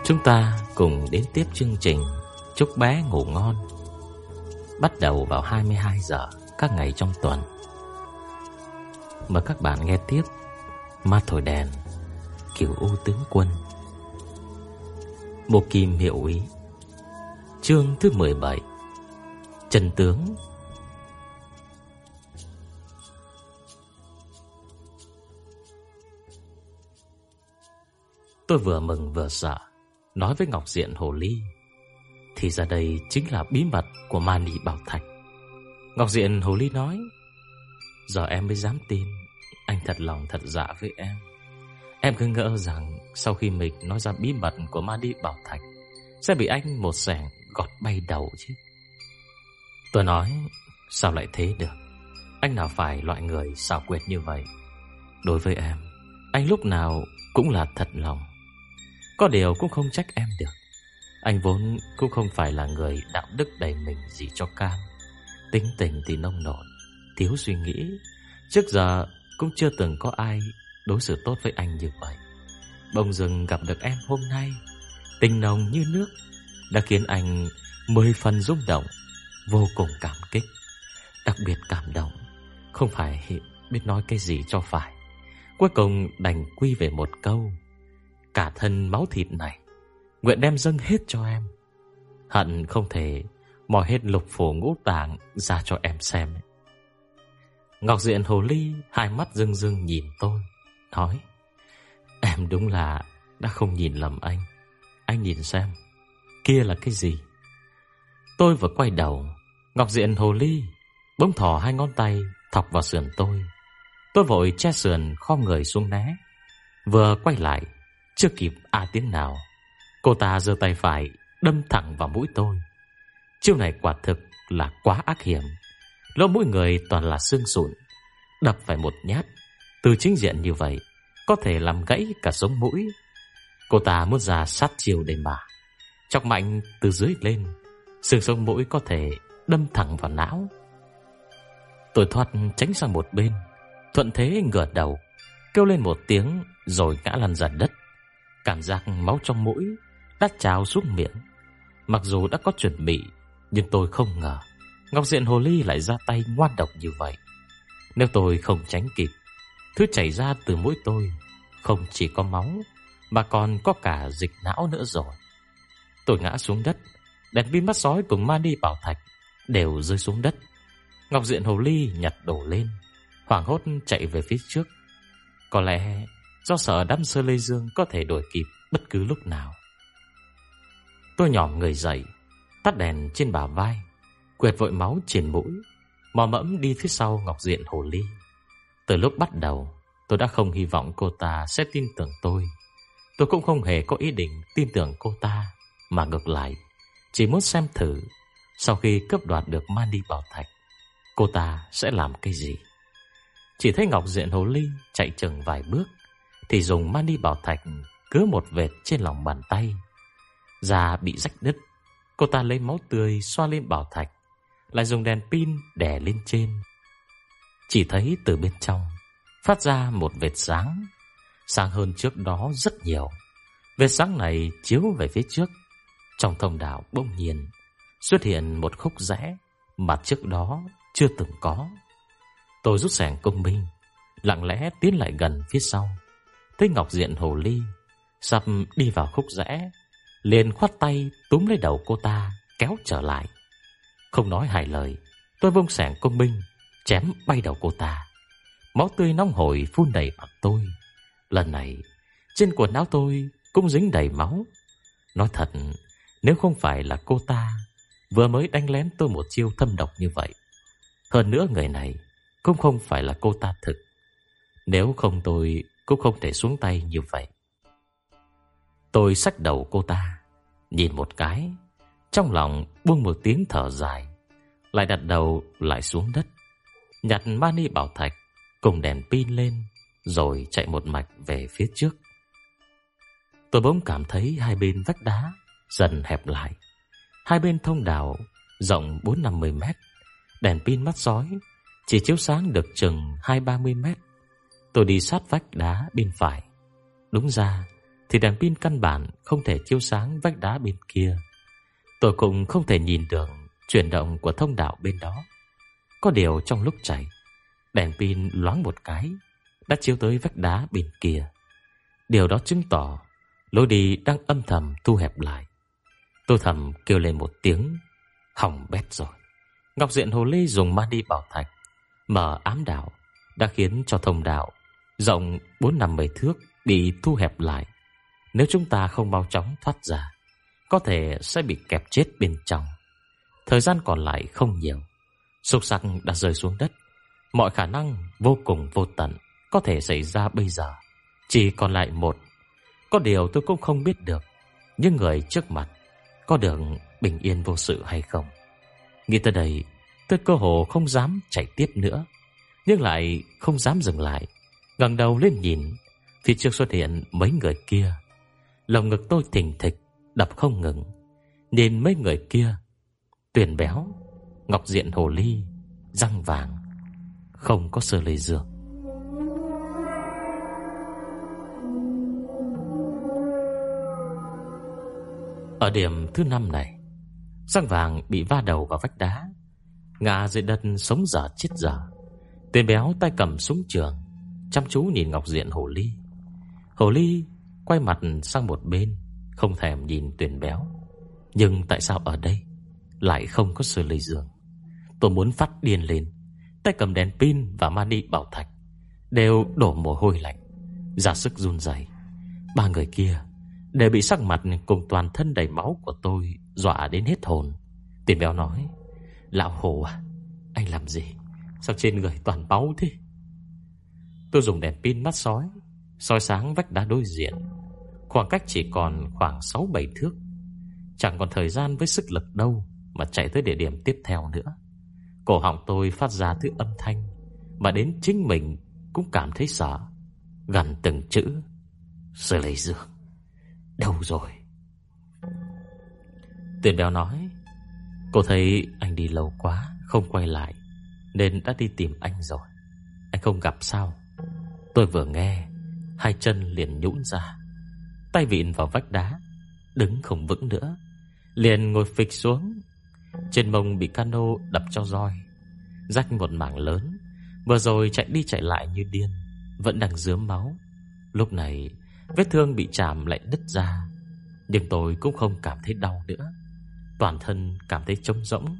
Chúng ta cùng đến tiếp chương trình Chúc bé ngủ ngon, bắt đầu vào 22 giờ các ngày trong tuần. Mời các bạn nghe tiếp Ma thổi đèn, Cửu U tướng quân, Bộ Kim hiệu ý, chương thứ 17, Chân tướng. Tôi vừa mừng vừa sợ, nói với Ngọc Diện Hồ Ly, thì ra đây chính là bí mật của Mani Bảo Thạch. Ngọc Diện Hồ Ly nói, giờ em mới dám tin anh thật lòng thật dạ với em. Em cứ ngỡ rằng sau khi mình nói ra bí mật của Mani Bảo Thạch sẽ bị anh một xẻng gọt bay đầu chứ. Tôi nói, sao lại thế được? Anh nào phải loại người xảo quyệt như vậy. Đối với em, anh lúc nào cũng là thật lòng. Có điều cũng không trách em được. Anh vốn cũng không phải là người đạo đức đầy mình gì cho cam. Tính tình thì nông nổi, thiếu suy nghĩ. Trước giờ cũng chưa từng có ai đối xử tốt với anh như vậy. Bỗng dưng gặp được em hôm nay, tình nồng như nước, đã khiến anh 10 phần rung động, vô cùng cảm kích. Đặc biệt cảm động, không phải biết nói cái gì cho phải. Cuối cùng đành quy về một câu, cả thân máu thịt này nguyện đem dâng hết cho em. Hận không thể mò hết lục phủ ngũ tạng ra cho em xem. Ngọc Diện Hồ Ly hai mắt rưng rưng nhìn tôi, nói, em đúng là đã không nhìn lầm anh. Anh nhìn xem, kia là cái gì? Tôi vừa quay đầu, Ngọc Diện Hồ Ly bỗng thò hai ngón tay thọc vào sườn tôi. Tôi vội che sườn khom người xuống né. Vừa quay lại, chưa kịp tiếng nào, cô ta giơ tay phải đâm thẳng vào mũi tôi. Chiêu này quả thực là quá ác hiểm. Lỗ mũi người toàn là xương sụn, đập phải một nhát từ chính diện như vậy có thể làm gãy cả sống mũi. Cô ta muốn ra sát chiêu để mà chọc mạnh từ dưới lên, xương sống mũi có thể đâm thẳng vào não. Tôi thoát tránh sang một bên, thuận thế ngửa đầu kêu lên một tiếng rồi ngã lăn ra đất. Cảm giác máu trong mũi đã trào xuống miệng. Mặc dù đã có chuẩn bị, nhưng tôi không ngờ Ngọc Diện Hồ Ly lại ra tay ngoan độc như vậy. Nếu tôi không tránh kịp, thứ chảy ra từ mũi tôi không chỉ có máu mà còn có cả dịch não nữa rồi. Tôi ngã xuống đất, đèn pin mắt sói cùng Mani Bảo Thạch đều rơi xuống đất. Ngọc Diện Hồ Ly nhặt đổ lên, hoảng hốt chạy về phía trước. Có lẽ do sợ đám Sơ Lê Dương có thể đuổi kịp bất cứ lúc nào. Tôi nhòm người dậy, tắt đèn trên bả vai, quệt vội máu trên mũi, mò mẫm đi phía sau Ngọc Diện Hồ Ly. Từ lúc bắt đầu, tôi đã không hy vọng cô ta sẽ tin tưởng tôi. Tôi cũng không hề có ý định tin tưởng cô ta, mà ngược lại chỉ muốn xem thử sau khi cướp đoạt được Mani Bảo Thạch, cô ta sẽ làm cái gì. Chỉ thấy Ngọc Diện Hồ Ly chạy chừng vài bước thì dùng Mani Bảo Thạch cứa một vệt trên lòng bàn tay. Da bị rách đứt, cô ta lấy máu tươi xoa lên bảo thạch, lại dùng đèn pin đè lên trên. Chỉ thấy từ bên trong phát ra một vệt sáng, sáng hơn trước đó rất nhiều. Vệt sáng này chiếu về phía trước. Trong thông đạo bỗng nhiên xuất hiện một khúc rẽ mà trước đó chưa từng có. Tôi rút xẻng công binh, lặng lẽ tiến lại gần phía sau. Thấy Ngọc Diện Hồ Ly sắp đi vào khúc rẽ, liền khoát tay túm lấy đầu cô ta kéo trở lại. Không nói hai lời, tôi vung xẻng công binh chém bay đầu cô ta. Máu tươi nóng hổi phun đầy mặt tôi. Lần này trên quần áo tôi cũng dính đầy máu. Nói thật, nếu không phải là cô ta vừa mới đánh lén tôi một chiêu thâm độc như vậy, hơn nữa người này cũng không phải là cô ta thực, nếu không tôi cũng không thể xuống tay như vậy. Tôi xách đầu cô ta, nhìn một cái, trong lòng buông một tiếng thở dài, lại đặt đầu lại xuống đất, nhặt Mani Bảo Thạch cùng đèn pin lên, rồi chạy một mạch về phía trước. Tôi bỗng cảm thấy hai bên vách đá dần hẹp lại. Hai bên thông đạo rộng 40-50 mét, đèn pin mắt sói chỉ chiếu sáng được chừng 20-30 mét. Tôi đi sát vách đá bên phải. Đúng ra thì đèn pin căn bản không thể chiếu sáng vách đá bên kia. Tôi cũng không thể nhìn được chuyển động của thông đạo bên đó. Có điều trong lúc chạy, đèn pin loáng một cái đã chiếu tới vách đá bên kia. Điều đó chứng tỏ lối đi đang âm thầm thu hẹp lại. Tôi thầm kêu lên một tiếng, hỏng bét rồi. Ngọc Diện Hồ Ly dùng mani bảo thạch mở ám đạo đã khiến cho thông đạo rộng 4-50 thước bị thu hẹp lại. Nếu chúng ta không mau chóng thoát ra, có thể sẽ bị kẹp chết bên trong. Thời gian còn lại không nhiều. Xúc sắc đã rơi xuống đất. Mọi khả năng vô cùng vô tận có thể xảy ra bây giờ chỉ còn lại một. Có điều tôi cũng không biết được những người trước mặt có được bình yên vô sự hay không. Nghĩ tới đây, tôi cơ hồ không dám chạy tiếp nữa, nhưng lại không dám dừng lại. Ngẩng đầu lên nhìn, phía trước xuất hiện mấy người kia. Lồng ngực tôi thình thịch đập không ngừng. Nhìn mấy người kia, Tuyền Béo, Ngọc Diện Hồ Ly, Răng Vàng, không có Sơ Lê Dương. Ở điểm thứ 5 này, Răng Vàng bị va đầu vào vách đá, ngã dưới đất sống dở chết dở. Tuyền Béo tay cầm súng trường, chăm chú nhìn Ngọc Diện Hồ Ly. Hồ Ly quay mặt sang một bên, không thèm nhìn Tuyền Béo. Nhưng tại sao ở đây lại không có Sơ Lê Dương? Tôi muốn phát điên lên. Tay cầm đèn pin và mani bảo thạch đều đổ mồ hôi lạnh, ra sức run rẩy. Ba người kia đều bị sắc mặt cùng toàn thân đầy máu của tôi dọa đến hết hồn. Tuyền Béo nói: "Lão Hồ à, anh làm gì? Sao trên người toàn máu thế?" Tôi dùng đèn pin mắt sói soi sáng vách đá đối diện. Khoảng cách chỉ còn khoảng 6-7 thước. Chẳng còn thời gian với sức lực đâu mà chạy tới địa điểm tiếp theo nữa. Cổ họng tôi phát ra thứ âm thanh mà đến chính mình cũng cảm thấy sợ. Gần từng chữ: "Sơ Lê Dương, đâu rồi?" Tuyền Béo nói: "Cô thấy anh đi lâu quá không quay lại, nên đã đi tìm anh rồi. Anh không gặp sao?" Tôi vừa nghe, hai chân liền nhũn ra, tay vịn vào vách đá, đứng không vững nữa, liền ngồi phịch xuống. Trên mông bị cano đập cho roi, rách một mảng lớn. Vừa rồi chạy đi chạy lại như điên, vẫn đang rớm máu. Lúc này vết thương bị chạm lại đứt ra, nhưng tôi cũng không cảm thấy đau nữa. Toàn thân cảm thấy trống rỗng.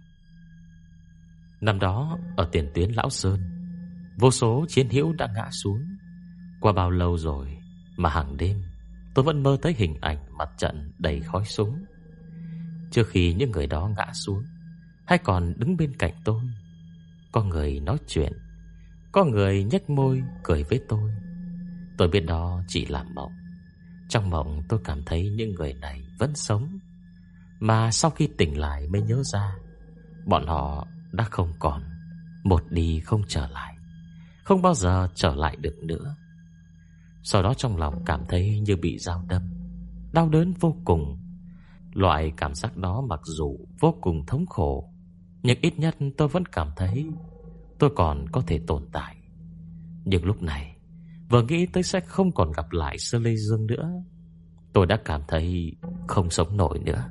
Năm đó ở tiền tuyến Lão Sơn, vô số chiến hữu đã ngã xuống. Qua bao lâu rồi mà hàng đêm tôi vẫn mơ thấy hình ảnh mặt trận đầy khói súng. Trước khi những người đó ngã xuống, hay còn đứng bên cạnh tôi, có người nói chuyện, có người nhếch môi cười với tôi. Tôi biết đó chỉ là mộng. Trong mộng tôi cảm thấy những người này vẫn sống, mà sau khi tỉnh lại mới nhớ ra bọn họ đã không còn, một đi không trở lại, không bao giờ trở lại được nữa. Sau đó trong lòng cảm thấy như bị dao đâm, đau đớn vô cùng. Loại cảm giác đó mặc dù vô cùng thống khổ, nhưng ít nhất tôi vẫn cảm thấy tôi còn có thể tồn tại. Nhưng lúc này, vừa nghĩ tới sẽ không còn gặp lại Sơ Lê Dương nữa, tôi đã cảm thấy không sống nổi nữa.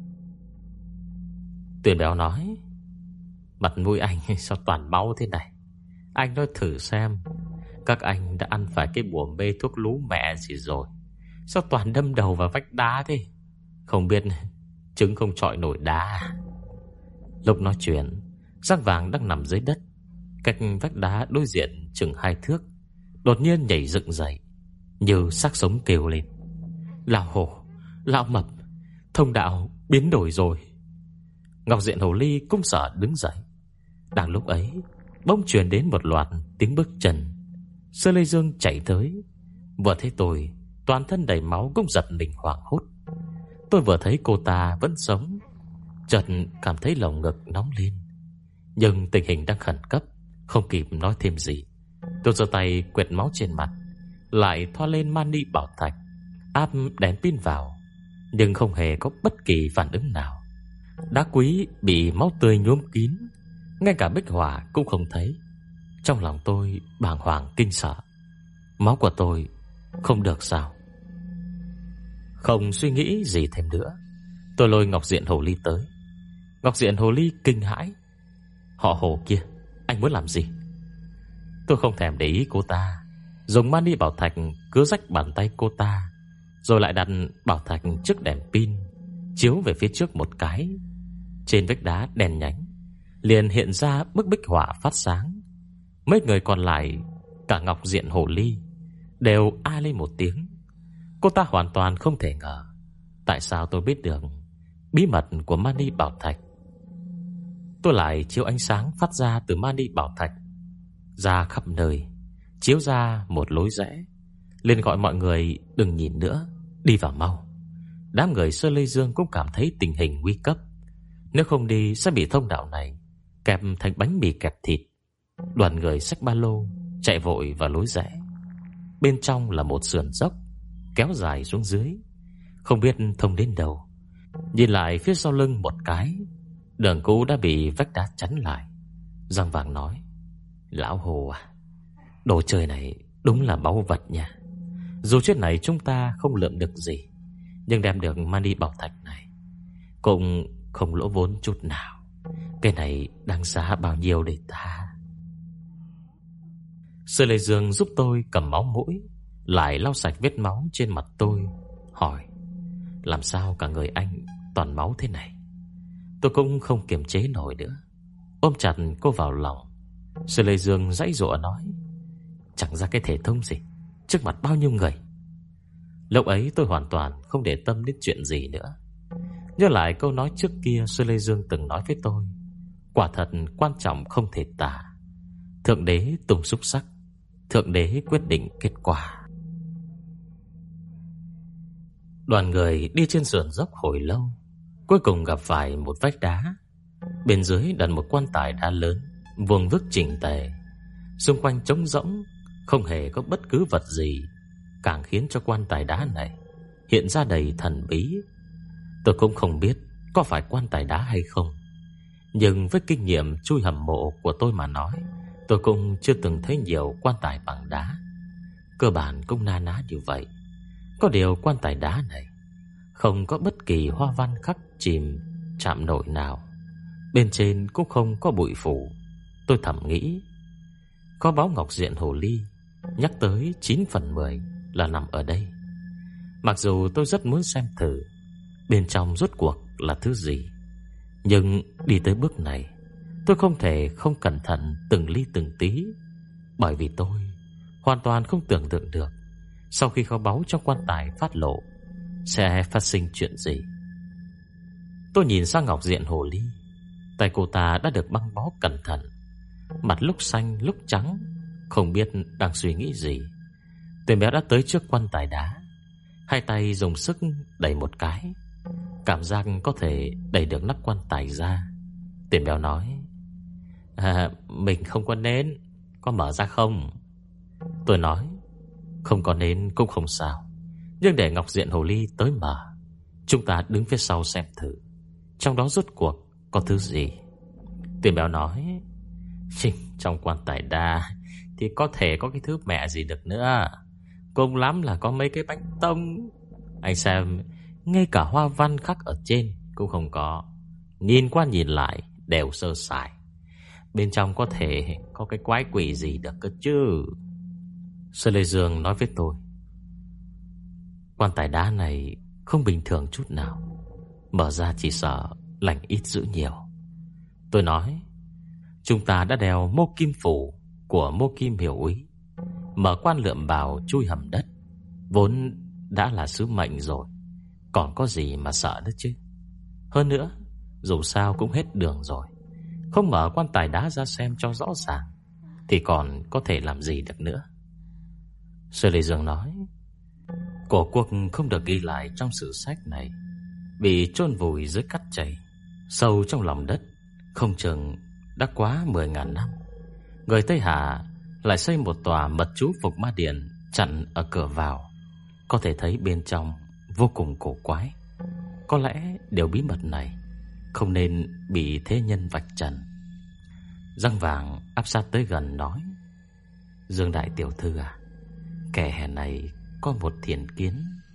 Tuyền Béo nói: "Mặt mũi anh sao toàn máu thế này? Anh nói thử xem, các anh đã ăn phải cái bùa mê thuốc lú mẹ gì rồi? Sao toàn đâm đầu vào vách đá thế? Không biết trứng không chọi nổi đá." Lúc nói chuyện, Răng Vàng đang nằm dưới đất cách vách đá đối diện chừng 2 thước, đột nhiên nhảy dựng dậy, như xác sống kêu lên: "Lão Hổ, Lão Mập, thông đạo biến đổi rồi." Ngọc Diện Hồ Ly cũng sợ đứng dậy. Đang lúc ấy, bỗng truyền đến một loạt tiếng bước chân. Sơ Lê Dương chạy tới, vừa thấy tôi, toàn thân đầy máu cũng giật mình hoảng hốt. Tôi vừa thấy cô ta vẫn sống, chợt cảm thấy lồng ngực nóng lên. Nhưng tình hình đang khẩn cấp, không kịp nói thêm gì. Tôi giơ tay quệt máu trên mặt, lại thoa lên mani bảo thạch, áp đèn pin vào, nhưng không hề có bất kỳ phản ứng nào. Đá quý bị máu tươi nhuốm kín, ngay cả bích hỏa cũng không thấy. Trong lòng tôi bàng hoàng kinh sợ. Máu của tôi không được sao? Không suy nghĩ gì thêm nữa, tôi lôi Ngọc Diện Hồ Ly tới. Ngọc Diện Hồ Ly kinh hãi: "Họ Hồ kia, anh muốn làm gì?" Tôi không thèm để ý cô ta, dùng mani bảo thạch cứ rách bàn tay cô ta, rồi lại đặt bảo thạch trước đèn pin, chiếu về phía trước một cái. Trên vách đá đèn nhánh liền hiện ra bức bích họa phát sáng. Mấy người còn lại, cả Ngọc Diện Hồ Ly, đều a lên một tiếng. Cô ta hoàn toàn không thể ngờ tại sao tôi biết được bí mật của mani bảo thạch. Tôi lại chiếu ánh sáng phát ra từ mani bảo thạch ra khắp nơi, chiếu ra một lối rẽ, liền gọi mọi người đừng nhìn nữa, đi vào mau. Đám người Sơ Lê Dương cũng cảm thấy tình hình nguy cấp, nếu không đi sẽ bị thông đạo này kẹp thành bánh mì kẹp thịt. Đoàn người xách ba lô chạy vội vào lối rẽ. Bên trong là một sườn dốc kéo dài xuống dưới, không biết thông đến đâu. Nhìn lại phía sau lưng một cái, đường cũ đã bị vách đá chắn lại. Giang Vàng nói: "Lão Hồ à, đồ chơi này đúng là báu vật nha. Dù chuyện này chúng ta không lượm được gì, nhưng đem được mani bảo thạch này cũng không lỗ vốn chút nào. Cái này đáng giá bao nhiêu để ta?" Sư Lê Dương giúp tôi cầm máu mũi, lại lau sạch vết máu trên mặt tôi, hỏi: "Làm sao cả người anh toàn máu thế này?" Tôi cũng không kiềm chế nổi nữa, ôm chặt cô vào lòng. Sư Lê Dương giãy giụa nói: "Chẳng ra cái thể thống gì trước mặt bao nhiêu người." Lúc ấy tôi hoàn toàn không để tâm đến chuyện gì nữa. Nhớ lại câu nói trước kia Sư Lê Dương từng nói với tôi, quả thật quan trọng không thể tả. Thượng đế tung xúc sắc, thượng đế quyết định kết quả. Đoàn người đi trên sườn dốc hồi lâu, cuối cùng gặp phải một vách đá. Bên dưới đặt một quan tài đá lớn, vuông vức chỉnh tề. Xung quanh trống rỗng, không hề có bất cứ vật gì, càng khiến cho quan tài đá này hiện ra đầy thần bí. Tôi cũng không biết có phải quan tài đá hay không, nhưng với kinh nghiệm chui hầm mộ của tôi mà nói, tôi cũng chưa từng thấy nhiều quan tài bằng đá. Cơ bản cũng na ná như vậy. Có điều quan tài đá này không có bất kỳ hoa văn khắc chìm chạm nổi nào, bên trên cũng không có bụi phủ. Tôi thầm nghĩ, có báo Ngọc Diện Hồ Ly nhắc tới 9 phần 10 là nằm ở đây. Mặc dù tôi rất muốn xem thử bên trong rốt cuộc là thứ gì, nhưng đi tới bước này, tôi không thể không cẩn thận từng ly từng tí, bởi vì tôi hoàn toàn không tưởng tượng được sau khi kho báu trong quan tài phát lộ sẽ phát sinh chuyện gì. Tôi nhìn sang Ngọc Diện Hồ Ly, tay cô ta đã được băng bó cẩn thận, mặt lúc xanh lúc trắng, không biết đang suy nghĩ gì. Tuyển béo đã tới trước quan tài đá, hai tay dùng sức đẩy một cái, cảm giác có thể đẩy được nắp quan tài ra. Tuyển béo nói: "Mình không có nến, có mở ra không?" Tôi nói: "Không có nến cũng không sao, nhưng để Ngọc Diện Hồ Ly tới mở, chúng ta đứng phía sau xem thử trong đó rốt cuộc có thứ gì." Tuyển béo nói: Trong quan tài đá thì có thể có cái thứ mẹ gì được nữa, cùng lắm là có mấy cái bánh tông. Anh xem, ngay cả hoa văn khắc ở trên cũng không có, nhìn qua nhìn lại đều sơ sài. Bên trong có thể có cái quái quỷ gì được cơ chứ?" Sư Lê Dương nói với tôi: "Quan tài đá này không bình thường chút nào, mở ra chỉ sợ lành ít dữ nhiều." Tôi nói: "Chúng ta đã đeo mô kim phủ của Mô Kim Hiểu Úy, mở quan lượm bào chui hầm đất, vốn đã là sứ mệnh rồi, còn có gì mà sợ nữa chứ. Hơn nữa, dù sao cũng hết đường rồi, không mở quan tài đá ra xem cho rõ ràng thì còn có thể làm gì được nữa." Sư Lê Dương nói: "Cổ cuộc không được ghi lại trong sử sách này, bị chôn vùi dưới cát chảy sâu trong lòng đất, không chừng đã quá 10.000 năm. Người Tây Hạ lại xây một tòa mật chú Phục Ma Điện chặn ở cửa vào, có thể thấy bên trong vô cùng cổ quái. Có lẽ điều bí mật này không nên bị thế nhân vạch trần." Răng Vàng áp sát tới gần nói: "Dương đại tiểu thư à, kẻ hè này có một thiện kiến,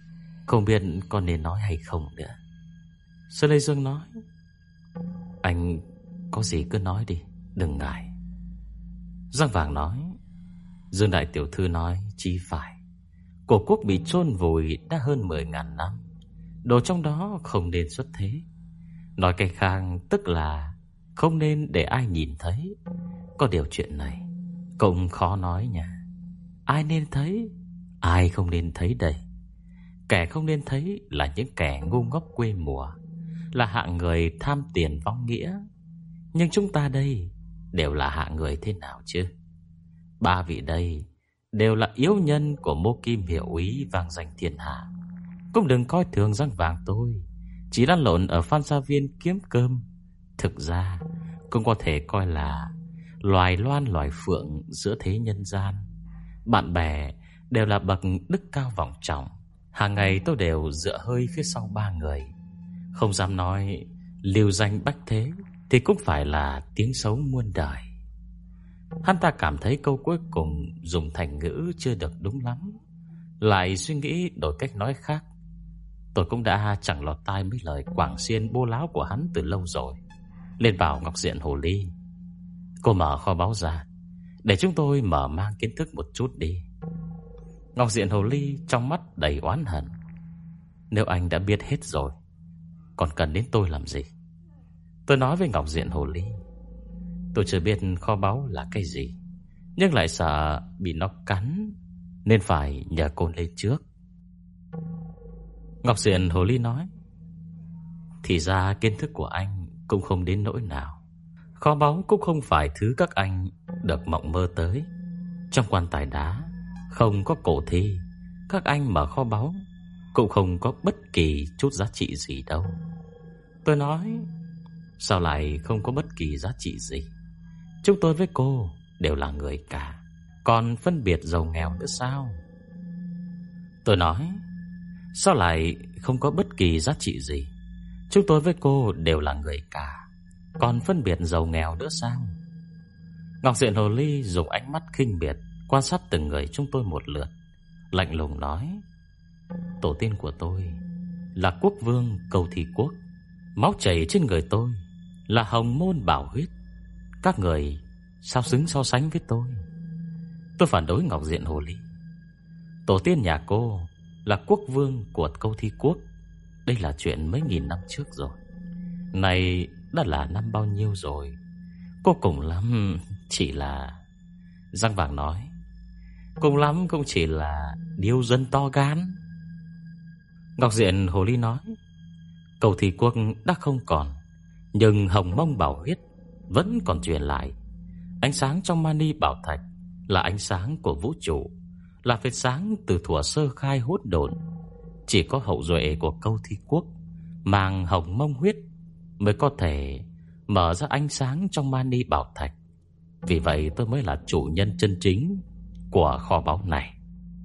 Không biết con nên nói hay không nữa. Sơn Lê Dương nói: Anh có gì cứ nói đi, đừng ngại. Giang Vàng nói: Dương đại tiểu thư nói chi phải. Cổ quốc bị chôn vùi đã hơn 10.000 năm, đồ trong đó không nên xuất thế. Nói cách khác tức là không nên để ai nhìn thấy. Có điều chuyện này cũng khó nói nha. Ai nên thấy, ai không nên thấy đây? Kẻ không nên thấy là những kẻ ngu ngốc quê mùa, là hạng người tham tiền vong nghĩa. Nhưng chúng ta đây đều là hạng người thế nào chứ? Ba vị đây đều là yếu nhân của Mô Kim Hiệu Úy vang danh thiên hạ. Cũng đừng coi thường Giang Vàng tôi chỉ lăn lộn ở Phan Gia Viên kiếm cơm. Thực ra cũng có thể coi là loài loan loài phượng giữa thế nhân gian. Bạn bè đều là bậc đức cao vọng trọng. Hàng ngày tôi đều dựa hơi phía sau ba người. Không dám nói lưu danh bách thế thì cũng phải là tiếng xấu muôn đời. Hắn ta cảm thấy câu cuối cùng dùng thành ngữ chưa được đúng lắm, lại suy nghĩ đổi cách nói khác. Tôi cũng đã chẳng lọt tai mấy lời quảng xiên bô láo của hắn từ lâu rồi. Lên bảo Ngọc Diện Hồ Ly: Cô mở kho báu ra để chúng tôi mở mang kiến thức một chút đi. Ngọc Diện Hồ Ly trong mắt đầy oán hận: Nếu anh đã biết hết rồi, còn cần đến tôi làm gì? Tôi nói với Ngọc Diện Hồ Ly: Tôi chưa biết kho báu là cái gì, nhưng lại sợ bị nó cắn, nên phải nhờ cô lên trước. Ngọc Diện Hồ Ly nói: Thì ra kiến thức của anh cũng không đến nỗi nào. Kho báu cũng không phải thứ các anh được mộng mơ tới. Trong quan tài đá không có cổ thi, các anh mở kho báu cũng không có bất kỳ chút giá trị gì đâu. Tôi nói: Sao lại không có bất kỳ giá trị gì? Chúng tôi với cô đều là người cả, còn phân biệt giàu nghèo nữa sao? Tôi nói: Sao lại không có bất kỳ giá trị gì? Chúng tôi với cô đều là người cả, còn phân biệt giàu nghèo nữa sao? Ngọc Diện Hồ Ly dùng ánh mắt khinh miệt quan sát từng người chúng tôi một lượt, lạnh lùng nói: Tổ tiên của tôi là quốc vương Câu Thi Quốc, máu chảy trên người tôi là hồng môn bảo huyết. Các người sao xứng so sánh với tôi? Tôi phản đối Ngọc Diện Hồ Ly: Tổ tiên nhà cô là quốc vương của Câu Thi Quốc. Đây là chuyện mấy nghìn năm trước rồi. Này đã là năm bao nhiêu rồi? Cô cùng lắm chỉ là... Giang Vàng nói: Cùng lắm cũng chỉ là điêu dân to gan. Ngọc Diện Hồ Ly nói: Câu Thi Quốc đã không còn, nhưng hồng mông bảo huyết vẫn còn truyền lại. Ánh sáng trong Mani Bảo Thạch là ánh sáng của vũ trụ, là vệt sáng từ thuở sơ khai hỗn độn. Chỉ có hậu duệ của Câu Thi Quốc mang hồng mông huyết mới có thể mở ra ánh sáng trong Mani Bảo Thạch. Vì vậy tôi mới là chủ nhân chân chính của kho báu này.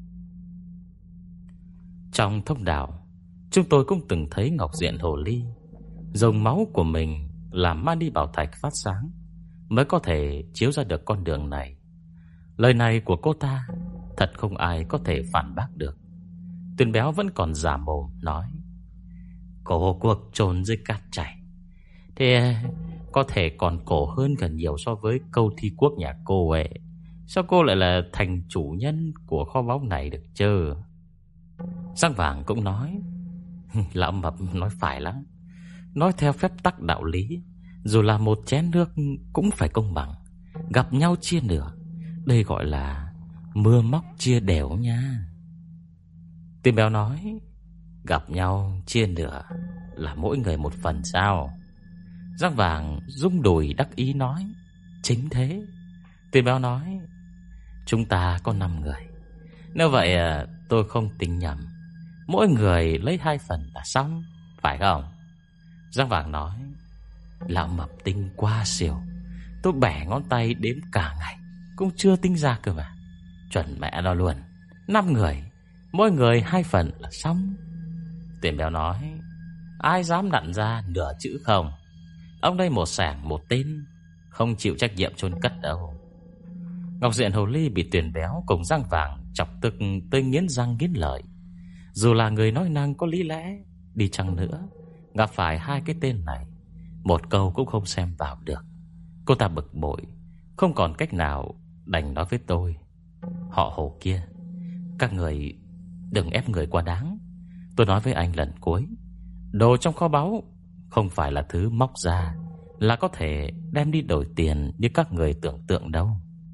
Trong thông đạo, chúng tôi cũng từng thấy Ngọc Diện Hồ Ly dùng máu của mình làm Mani Bảo Thạch phát sáng mới có thể chiếu ra được con đường này. Lời này của cô ta thật không ai có thể phản bác được. Tuyền Béo vẫn còn giả mồm nói: Cổ cuộc chôn dưới cát chảy thì có thể còn cổ hơn gần nhiều so với Câu Thi Quốc nhà cô ấy. Sao cô lại là thành chủ nhân của kho báu này được chứ? Giang Vàng cũng nói: Lão Mập nói phải lắm. Nói theo phép tắc đạo lý, dù là một chén nước cũng phải công bằng, gặp nhau chia nửa. Đây gọi là mưa móc chia đều nha. Tuyền Béo nói: Gặp nhau chia nửa là mỗi người một phần sao? Giang Vàng rung đùi đắc ý nói: Chính thế. Tuyền Béo nói: Chúng ta có 5 người. Nếu vậy tôi không tính nhầm, mỗi người lấy 2 phần là xong, phải không? Giang Vàng nói: Lão Mập tính quá xỉu. Tôi bẻ ngón tay đếm cả ngày cũng chưa tính ra cơ mà. Chuẩn mẹ nó luôn. 5 người, mỗi người 2 phần là xong. Tuyền Béo nói: Ai dám nặn ra nửa chữ không? Ông đây một sảng một tên, không chịu trách nhiệm chôn cất đâu. Ngọc Diện Hồ Ly bị Tuyền Béo cùng Giang Vàng chọc tức tới nghiến răng nghiến lợi. Dù là người nói năng có lý lẽ đi chăng nữa, gặp phải hai cái tên này, một câu cũng không xem vào được. Cô ta bực bội, không còn cách nào, đành nói với tôi: họ Hồ kia, các người đừng ép người quá đáng. Tôi nói với anh lần cuối, đồ trong kho báu không phải là thứ móc ra là có thể đem đi đổi tiền như các người tưởng tượng đâu.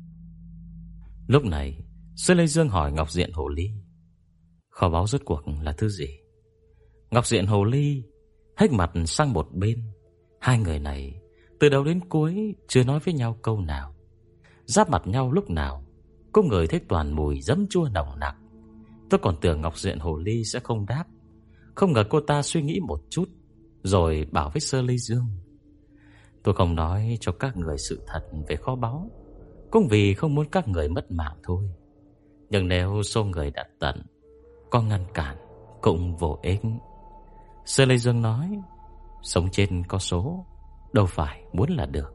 Lúc này Sư Lê Dương hỏi Ngọc Diện Hồ Ly: kho báu rốt cuộc là thứ gì? Ngọc Diện Hồ Ly hếch mặt sang một bên. Hai người này từ đầu đến cuối chưa nói với nhau câu nào. Giáp mặt nhau lúc nào cũng ngửi thấy toàn mùi giấm chua nồng nặc. Tôi còn tưởng Ngọc Diện Hồ Ly sẽ không đáp, không ngờ cô ta suy nghĩ một chút rồi bảo với Sơ Lê Dương: tôi không nói cho các người sự thật về kho báu, cũng vì không muốn các người mất mạng thôi. Nhưng nếu số người đã tận, có ngăn cản cũng vô ích. Sơ Lê Dương nói: sống trên có số, đâu phải muốn là được.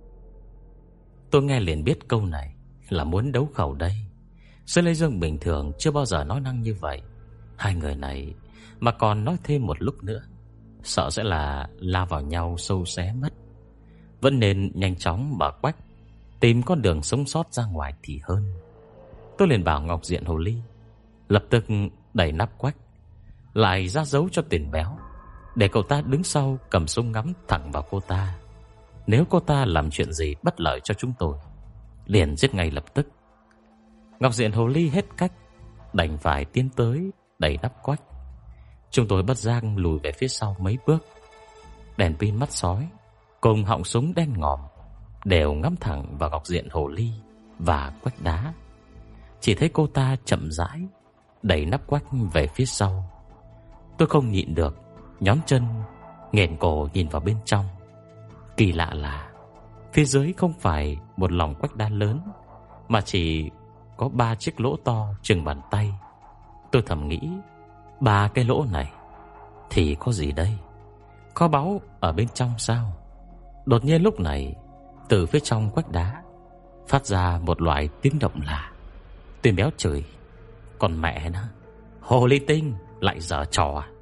Tôi nghe liền biết câu này là muốn đấu khẩu đây. Sơ Lê Dương bình thường chưa bao giờ nói năng như vậy. Hai người này mà còn nói thêm một lúc nữa, sợ sẽ là lao vào nhau sâu xé mất. Vẫn nên nhanh chóng mở quách, tìm con đường sống sót ra ngoài thì hơn. Tôi liền bảo Ngọc Diện Hồ Ly lập tức đẩy nắp quách, lại ra dấu cho Tiền Béo, để cậu ta đứng sau cầm súng ngắm thẳng vào cô ta. Nếu cô ta làm chuyện gì bất lợi cho chúng tôi, liền giết ngay lập tức. Ngọc Diện Hồ Ly hết cách, đành phải tiến tới đẩy nắp quách. Chúng tôi bất giác lùi về phía sau mấy bước. Đèn pin mắt sói cùng họng súng đen ngòm đều ngắm thẳng vào Ngọc Diện Hồ Ly và quách đá. Chỉ thấy cô ta chậm rãi đẩy nắp quách về phía sau. Tôi không nhịn được, nhón chân nghển cổ nhìn vào bên trong. Kỳ lạ là phía dưới không phải một lòng quách đá lớn, mà chỉ có 3 chiếc lỗ to chừng bàn tay. Tôi thầm nghĩ, 3 cái lỗ này thì có gì đây? Kho báu ở bên trong sao? Đột nhiên lúc này, từ phía trong quách đá phát ra một loại tiếng động lạ. Tiền Béo chửi: còn mẹ nó, Hồ Ly Tinh lại giở trò à?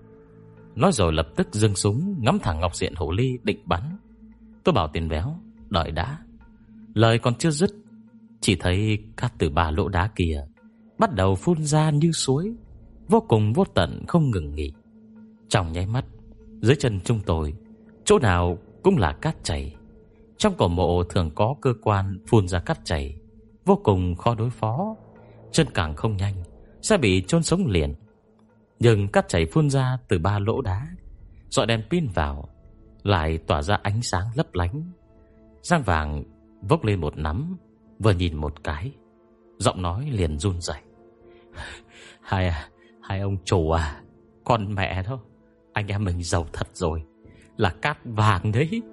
Nói rồi lập tức giương súng ngắm thẳng Ngọc Diện Hồ Ly định bắn. Tôi bảo Tiền Béo đợi đã. Lời còn chưa dứt, chỉ thấy cát từ 3 lỗ đá kia bắt đầu phun ra như suối, vô cùng vô tận không ngừng nghỉ. Trong nháy mắt, dưới chân chúng tôi chỗ nào cũng là cát chảy. Trong cổ mộ thường có cơ quan phun ra cát chảy, vô cùng khó đối phó. Chân càng không nhanh sẽ bị chôn sống liền. Nhưng cát chảy phun ra từ 3 lỗ đá, dọi đèn pin vào lại tỏa ra ánh sáng lấp lánh. Giang Vàng vốc lên một nắm, vừa nhìn một cái, giọng nói liền run rẩy: Hai ông chủ à, con mẹ đó, anh em mình giàu thật rồi, là cát vàng đấy.